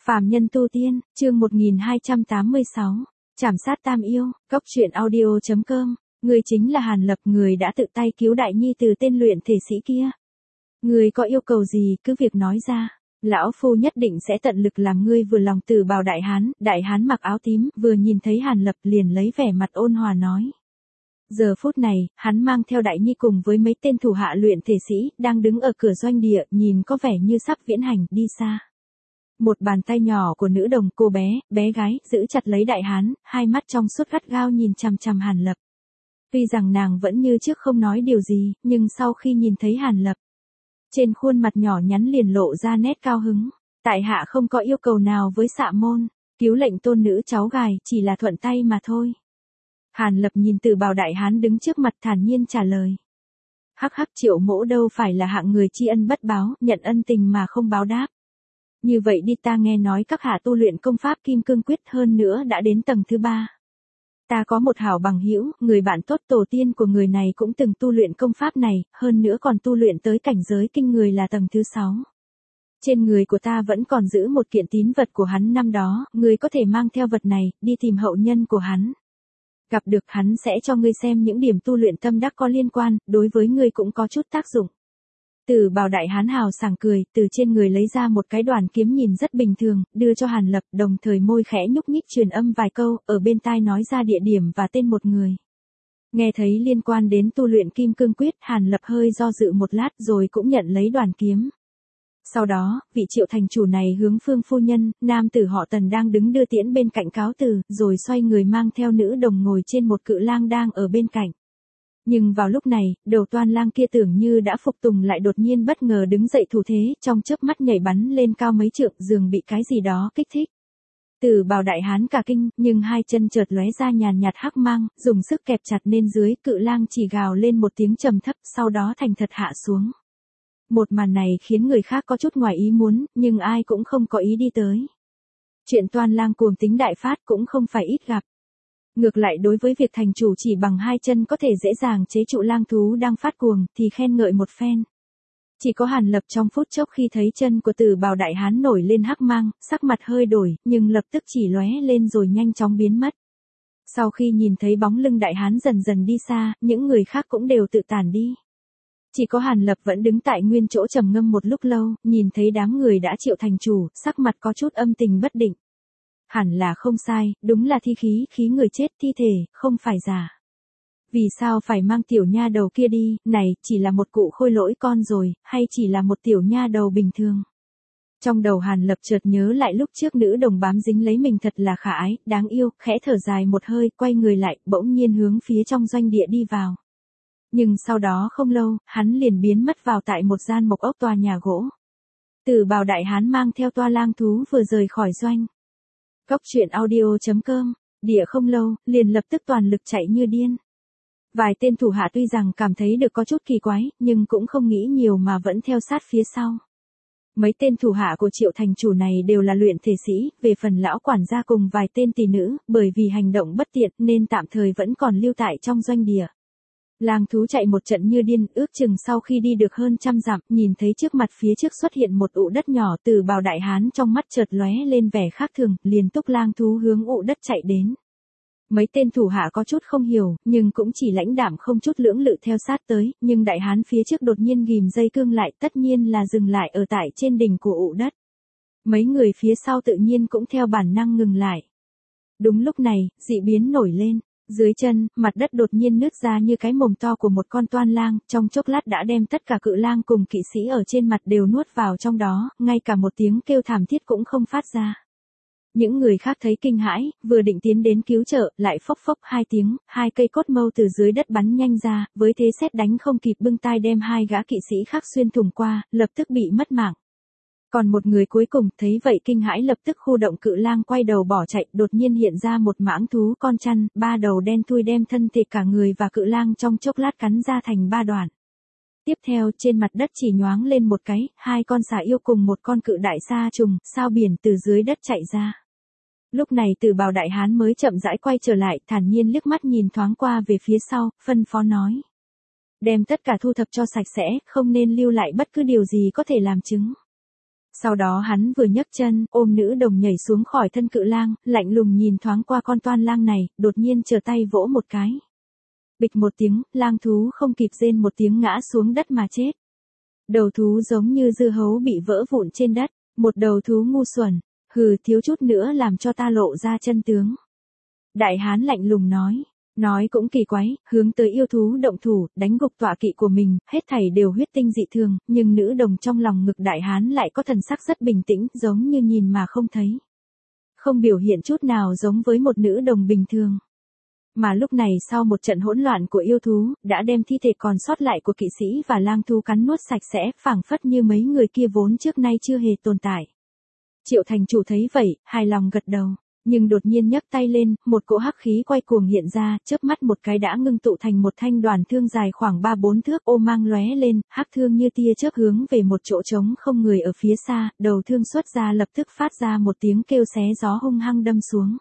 Phàm nhân tu tiên, chương 1286, Trảm sát tam yêu, Cốc truyện audio.com, người chính là Hàn Lập, người đã tự tay cứu Đại Nhi từ tên luyện thể sĩ kia. Người có yêu cầu gì cứ việc nói ra, lão phu nhất định sẽ tận lực làm ngươi vừa lòng. Từ Bào Đại hán mặc áo tím, vừa nhìn thấy Hàn Lập liền lấy vẻ mặt ôn hòa nói. Giờ phút này, hắn mang theo Đại Nhi cùng với mấy tên thủ hạ luyện thể sĩ, đang đứng ở cửa doanh địa, nhìn có vẻ như sắp viễn hành, đi xa. Một bàn tay nhỏ của nữ đồng cô bé gái, giữ chặt lấy đại hán, hai mắt trong suốt gắt gao nhìn chằm chằm Hàn Lập. Tuy rằng nàng vẫn như trước không nói điều gì, nhưng sau khi nhìn thấy Hàn Lập, trên khuôn mặt nhỏ nhắn liền lộ ra nét cao hứng. Tại hạ không có yêu cầu nào với Xạ môn, cứu lệnh tôn nữ cháu gài, chỉ là thuận tay mà thôi. Hàn Lập nhìn Từ Bào đại hán đứng trước mặt thản nhiên trả lời. Hắc hắc, Triệu mỗ đâu phải là hạng người tri ân bất báo, nhận ân tình mà không báo đáp. Như vậy đi, ta nghe nói các hạ tu luyện công pháp Kim Cương Quyết, hơn nữa đã đến tầng thứ 3. Ta có một hảo bằng hữu, người bạn tốt tổ tiên của người này cũng từng tu luyện công pháp này, hơn nữa còn tu luyện tới cảnh giới kinh người là tầng thứ 6. Trên người của ta vẫn còn giữ một kiện tín vật của hắn năm đó, người có thể mang theo vật này, đi tìm hậu nhân của hắn. Gặp được hắn sẽ cho ngươi xem những điểm tu luyện tâm đắc có liên quan, đối với ngươi cũng có chút tác dụng. Từ Bào đại hán hào sảng cười, từ trên người lấy ra một cái đoàn kiếm nhìn rất bình thường, đưa cho Hàn Lập, đồng thời môi khẽ nhúc nhích truyền âm vài câu, ở bên tai nói ra địa điểm và tên một người. Nghe thấy liên quan đến tu luyện Kim Cương Quyết, Hàn Lập hơi do dự một lát rồi cũng nhận lấy đoàn kiếm. Sau đó, vị Triệu thành chủ này hướng Phương phu nhân, nam tử họ Tần đang đứng đưa tiễn bên cạnh cáo từ, rồi xoay người mang theo nữ đồng ngồi trên một cự lang đang ở bên cạnh. Nhưng vào lúc này, đầu toan lang kia tưởng như đã phục tùng lại đột nhiên bất ngờ đứng dậy thủ thế, trong chớp mắt nhảy bắn lên cao mấy trượng, dường bị cái gì đó kích thích. Từ Bào đại hán cả kinh, nhưng hai chân chợt lóe ra nhàn nhạt hắc mang, dùng sức kẹp chặt nên dưới, cự lang chỉ gào lên một tiếng trầm thấp, sau đó thành thật hạ xuống. Một màn này khiến người khác có chút ngoài ý muốn, nhưng ai cũng không có ý đi tới. Chuyện toan lang cuồng tính đại phát cũng không phải ít gặp. Ngược lại đối với việc thành chủ chỉ bằng hai chân có thể dễ dàng chế trụ lang thú đang phát cuồng, thì khen ngợi một phen. Chỉ có Hàn Lập trong phút chốc khi thấy chân của Từ Bào đại hán nổi lên hắc mang, sắc mặt hơi đổi, nhưng lập tức chỉ lóe lên rồi nhanh chóng biến mất. Sau khi nhìn thấy bóng lưng đại hán dần dần đi xa, những người khác cũng đều tự tản đi. Chỉ có Hàn Lập vẫn đứng tại nguyên chỗ trầm ngâm một lúc lâu, nhìn thấy đám người đã Triệu thành chủ, sắc mặt có chút âm tình bất định. Hẳn là không sai, đúng là thi khí người chết, thi thể, không phải giả. Vì sao phải mang tiểu nha đầu kia đi, này, chỉ là một cụ khôi lỗi con rồi, hay chỉ là một tiểu nha đầu bình thường? Trong đầu Hàn Lập chợt nhớ lại lúc trước nữ đồng bám dính lấy mình thật là khả ái, đáng yêu, khẽ thở dài một hơi, quay người lại, bỗng nhiên hướng phía trong doanh địa đi vào. Nhưng sau đó không lâu, hắn liền biến mất vào tại một gian mộc ốc tòa nhà gỗ. Từ Bào đại hán mang theo toa lang thú vừa rời khỏi doanh. Cốc truyện audio.com, địa không lâu, liền lập tức toàn lực chạy như điên. Vài tên thủ hạ tuy rằng cảm thấy được có chút kỳ quái, nhưng cũng không nghĩ nhiều mà vẫn theo sát phía sau. Mấy tên thủ hạ của Triệu thành chủ này đều là luyện thể sĩ, về phần lão quản gia cùng vài tên tỷ nữ, bởi vì hành động bất tiện nên tạm thời vẫn còn lưu tại trong doanh địa. Lang thú chạy một trận như điên, ước chừng sau khi đi được hơn 100 dặm, nhìn thấy trước mặt phía trước xuất hiện một ụ đất nhỏ. Từ Bào đại hán trong mắt chợt lóe lên vẻ khác thường, liền túc lang thú hướng ụ đất chạy đến. Mấy tên thủ hạ có chút không hiểu, nhưng cũng chỉ lãnh đạm không chút lưỡng lự theo sát tới, nhưng đại hán phía trước đột nhiên ghim dây cương lại, tất nhiên là dừng lại ở tại trên đỉnh của ụ đất. Mấy người phía sau tự nhiên cũng theo bản năng ngừng lại. Đúng lúc này, dị biến nổi lên. Dưới chân, mặt đất đột nhiên nứt ra như cái mồm to của một con toan lang, trong chốc lát đã đem tất cả cự lang cùng kỵ sĩ ở trên mặt đều nuốt vào trong đó, ngay cả một tiếng kêu thảm thiết cũng không phát ra. Những người khác thấy kinh hãi, vừa định tiến đến cứu trợ, lại phốc phốc hai tiếng, hai cây cốt mâu từ dưới đất bắn nhanh ra, với thế sét đánh không kịp bưng tai đem hai gã kỵ sĩ khác xuyên thủng qua, lập tức bị mất mạng. Còn một người cuối cùng thấy vậy kinh hãi lập tức khu động cự lang quay đầu bỏ chạy, đột nhiên hiện ra một mãng thú con chăn, ba đầu đen thui đem thân thể cả người và cự lang trong chốc lát cắn ra thành ba đoạn. Tiếp theo trên mặt đất chỉ nhoáng lên một cái, hai con xà yêu cùng một con cự đại sa trùng, sao biển từ dưới đất chạy ra. Lúc này Từ Bào đại hán mới chậm rãi quay trở lại, thản nhiên liếc mắt nhìn thoáng qua về phía sau, phân phó nói. Đem tất cả thu thập cho sạch sẽ, không nên lưu lại bất cứ điều gì có thể làm chứng. Sau đó hắn vừa nhấc chân, ôm nữ đồng nhảy xuống khỏi thân cự lang, lạnh lùng nhìn thoáng qua con toan lang này, đột nhiên trở tay vỗ một cái. Bịch một tiếng, lang thú không kịp rên một tiếng ngã xuống đất mà chết. Đầu thú giống như dưa hấu bị vỡ vụn trên đất, một đầu thú ngu xuẩn, hừ thiếu chút nữa làm cho ta lộ ra chân tướng. Đại hán lạnh lùng nói cũng kỳ quái, hướng tới yêu thú động thủ, đánh gục tọa kỵ của mình, hết thảy đều huyết tinh dị thường, nhưng nữ đồng trong lòng ngực đại hán lại có thần sắc rất bình tĩnh, giống như nhìn mà không thấy. Không biểu hiện chút nào giống với một nữ đồng bình thường. Mà lúc này sau một trận hỗn loạn của yêu thú, đã đem thi thể còn sót lại của kỵ sĩ và lang thú cắn nuốt sạch sẽ, phảng phất như mấy người kia vốn trước nay chưa hề tồn tại. Triệu thành chủ thấy vậy, hài lòng gật đầu. Nhưng đột nhiên nhấc tay lên, một cỗ hắc khí quay cuồng hiện ra, chớp mắt một cái đã ngưng tụ thành một thanh đoàn thương dài khoảng 3-4 thước, ô mang lóe lên, hắc thương như tia chớp hướng về một chỗ trống không người ở phía xa, đầu thương xuất ra lập tức phát ra một tiếng kêu xé gió hung hăng đâm xuống.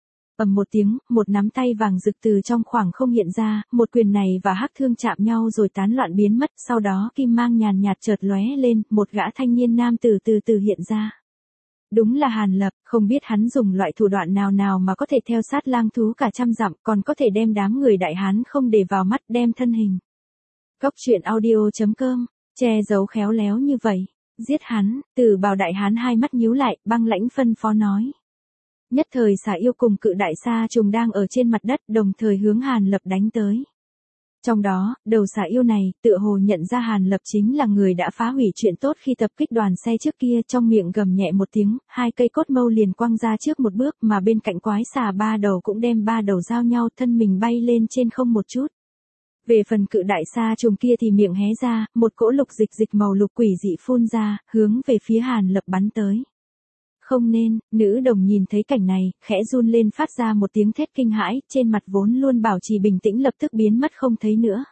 Ầm một tiếng, một nắm tay vàng rực từ trong khoảng không hiện ra, một quyền này và hắc thương chạm nhau rồi tán loạn biến mất, sau đó kim mang nhàn nhạt chợt lóe lên, một gã thanh niên nam từ từ hiện ra. Đúng là Hàn Lập, không biết hắn dùng loại thủ đoạn nào mà có thể theo sát lang thú cả trăm dặm, còn có thể đem đám người đại hán không để vào mắt, đem thân hình. Cốc truyện audio.com, che giấu khéo léo như vậy. Giết hắn, Tử Bào đại hán hai mắt nhíu lại, băng lãnh phân phó nói. Nhất thời xà yêu cùng cự đại sa trùng đang ở trên mặt đất, đồng thời hướng Hàn Lập đánh tới. Trong đó, đầu xà yêu này, tựa hồ nhận ra Hàn Lập chính là người đã phá hủy chuyện tốt khi tập kích đoàn xe trước kia, trong miệng gầm nhẹ một tiếng, hai cây cốt mâu liền quăng ra trước một bước, mà bên cạnh quái xà ba đầu cũng đem ba đầu giao nhau, thân mình bay lên trên không một chút. Về phần cự đại sa trùng kia thì miệng hé ra, một cỗ lục dịch màu lục quỷ dị phun ra, hướng về phía Hàn Lập bắn tới. Không nên, nữ đồng nhìn thấy cảnh này, khẽ run lên phát ra một tiếng thét kinh hãi, trên mặt vốn luôn bảo trì bình tĩnh lập tức biến mất không thấy nữa.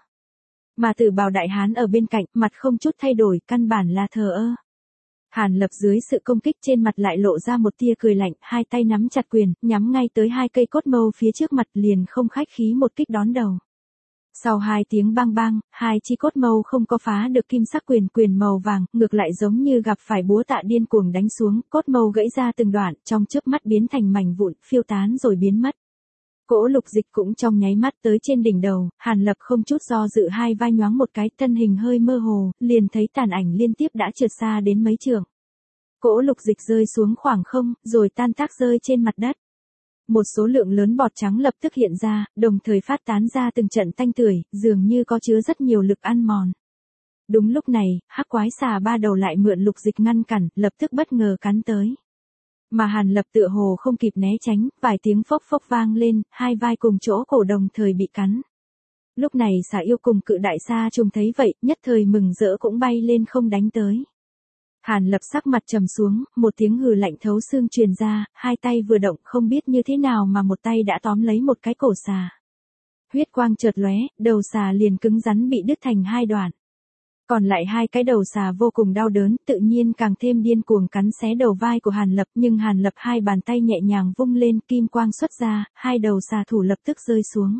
Mà Tử Bào đại hán ở bên cạnh, mặt không chút thay đổi, căn bản là thờ ơ. Hàn Lập dưới sự công kích trên mặt lại lộ ra một tia cười lạnh, hai tay nắm chặt quyền, nhắm ngay tới hai cây cốt mâu phía trước mặt liền không khách khí một kích đón đầu. Sau hai tiếng bang bang, hai chi cốt mâu không có phá được kim sắc quyền màu vàng, ngược lại giống như gặp phải búa tạ điên cuồng đánh xuống, cốt mâu gãy ra từng đoạn, trong chớp mắt biến thành mảnh vụn, phiêu tán rồi biến mất. Cỗ lục dịch cũng trong nháy mắt tới trên đỉnh đầu, Hàn Lập không chút do dự hai vai nhoáng một cái, thân hình hơi mơ hồ, liền thấy tàn ảnh liên tiếp đã trượt xa đến mấy trượng. Cỗ lục dịch rơi xuống khoảng không, rồi tan tác rơi trên mặt đất. Một số lượng lớn bọt trắng lập tức hiện ra, đồng thời phát tán ra từng trận tanh tưởi, dường như có chứa rất nhiều lực ăn mòn. Đúng lúc này, hắc quái xà ba đầu lại mượn lục dịch ngăn cản, lập tức bất ngờ cắn tới. Mà Hàn Lập tựa hồ không kịp né tránh, vài tiếng phốc phốc vang lên, hai vai cùng chỗ cổ đồng thời bị cắn. Lúc này xà yêu cùng cự đại sa trùng thấy vậy, nhất thời mừng rỡ cũng bay lên không đánh tới. Hàn Lập sắc mặt trầm xuống, một tiếng hừ lạnh thấu xương truyền ra, hai tay vừa động không biết như thế nào mà một tay đã tóm lấy một cái cổ xà. Huyết quang chợt lóe, đầu xà liền cứng rắn bị đứt thành hai đoạn. Còn lại hai cái đầu xà vô cùng đau đớn, tự nhiên càng thêm điên cuồng cắn xé đầu vai của Hàn Lập, nhưng Hàn Lập hai bàn tay nhẹ nhàng vung lên, kim quang xuất ra, hai đầu xà thủ lập tức rơi xuống.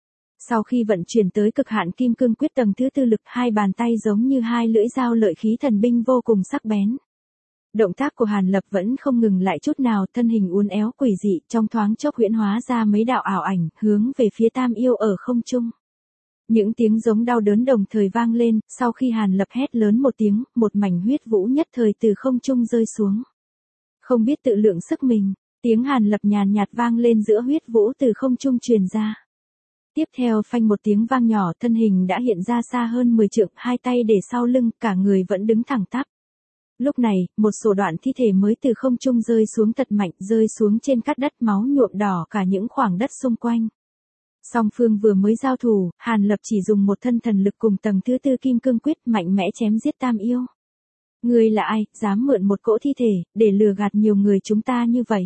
Sau khi vận chuyển tới cực hạn kim cương quyết tầng thứ tư lực, hai bàn tay giống như hai lưỡi dao lợi khí thần binh vô cùng sắc bén. Động tác của Hàn Lập vẫn không ngừng lại chút nào, thân hình uốn éo quỷ dị, trong thoáng chốc huyễn hóa ra mấy đạo ảo ảnh, hướng về phía Tam Yêu ở không trung. Những tiếng giống đau đớn đồng thời vang lên, sau khi Hàn Lập hét lớn một tiếng, một mảnh huyết vũ nhất thời từ không trung rơi xuống. Không biết tự lượng sức mình, tiếng Hàn Lập nhàn nhạt vang lên giữa huyết vũ từ không trung truyền ra. Tiếp theo phanh một tiếng vang nhỏ, thân hình đã hiện ra xa hơn 10 trượng, hai tay để sau lưng, cả người vẫn đứng thẳng tắp. Lúc này, một sổ đoạn thi thể mới từ không trung rơi xuống thật mạnh, rơi xuống trên cát đất, máu nhuộm đỏ cả những khoảng đất xung quanh. Song phương vừa mới giao thủ, Hàn Lập chỉ dùng một thân thần lực cùng tầng thứ tư kim cương quyết mạnh mẽ chém giết Tam Yêu. Ngươi là ai, dám mượn một cỗ thi thể, để lừa gạt nhiều người chúng ta như vậy?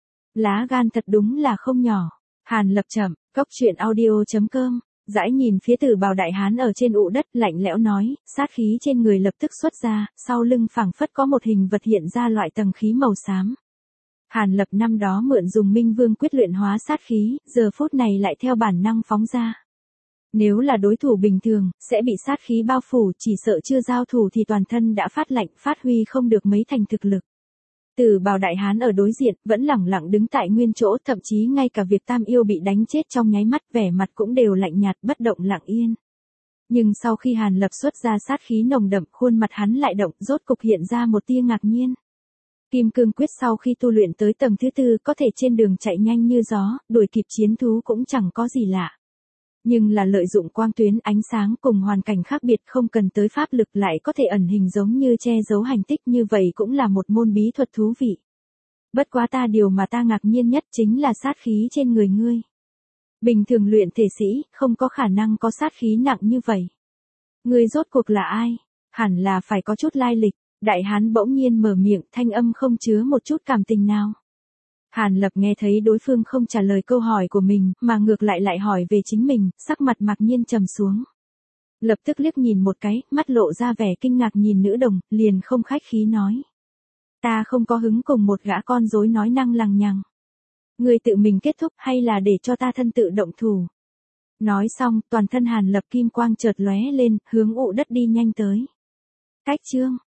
Lá gan thật đúng là không nhỏ. Hàn Lập chậm, cốc truyện audio.com, dãi nhìn phía Tử Bào đại hán ở trên ụ đất, lạnh lẽo nói, sát khí trên người lập tức xuất ra, sau lưng phảng phất có một hình vật hiện ra loại tầng khí màu xám. Hàn Lập năm đó mượn dùng Minh Vương quyết luyện hóa sát khí, giờ phút này lại theo bản năng phóng ra. Nếu là đối thủ bình thường, sẽ bị sát khí bao phủ, chỉ sợ chưa giao thủ thì toàn thân đã phát lạnh, phát huy không được mấy thành thực lực. Tử Bào đại hán ở đối diện, vẫn lẳng lặng đứng tại nguyên chỗ, thậm chí ngay cả việc Tam Yêu bị đánh chết trong nháy mắt, vẻ mặt cũng đều lạnh nhạt, bất động lặng yên. Nhưng sau khi Hàn Lập xuất ra sát khí nồng đậm, khuôn mặt hắn lại động, rốt cục hiện ra một tia ngạc nhiên. Kim Cương Quyết sau khi tu luyện tới tầng thứ 4, có thể trên đường chạy nhanh như gió, đuổi kịp chiến thú cũng chẳng có gì lạ. Nhưng là lợi dụng quang tuyến ánh sáng cùng hoàn cảnh khác biệt, không cần tới pháp lực lại có thể ẩn hình giống như che giấu hành tích, như vậy cũng là một môn bí thuật thú vị. Bất quá điều mà ta ngạc nhiên nhất chính là sát khí trên người ngươi. Bình thường luyện thể sĩ, không có khả năng có sát khí nặng như vậy. Ngươi rốt cuộc là ai? Hẳn là phải có chút lai lịch. Đại hán bỗng nhiên mở miệng, thanh âm không chứa một chút cảm tình nào. Hàn Lập nghe thấy đối phương không trả lời câu hỏi của mình, mà ngược lại hỏi về chính mình, sắc mặt mặc nhiên trầm xuống. Lập tức liếc nhìn một cái, mắt lộ ra vẻ kinh ngạc nhìn nữ đồng, liền không khách khí nói. Ta không có hứng cùng một gã con rối nói năng lằng nhằng. Người tự mình kết thúc hay là để cho ta thân tự động thủ? Nói xong, toàn thân Hàn Lập kim quang chợt lóe lên, hướng ụ đất đi nhanh tới. Cách chương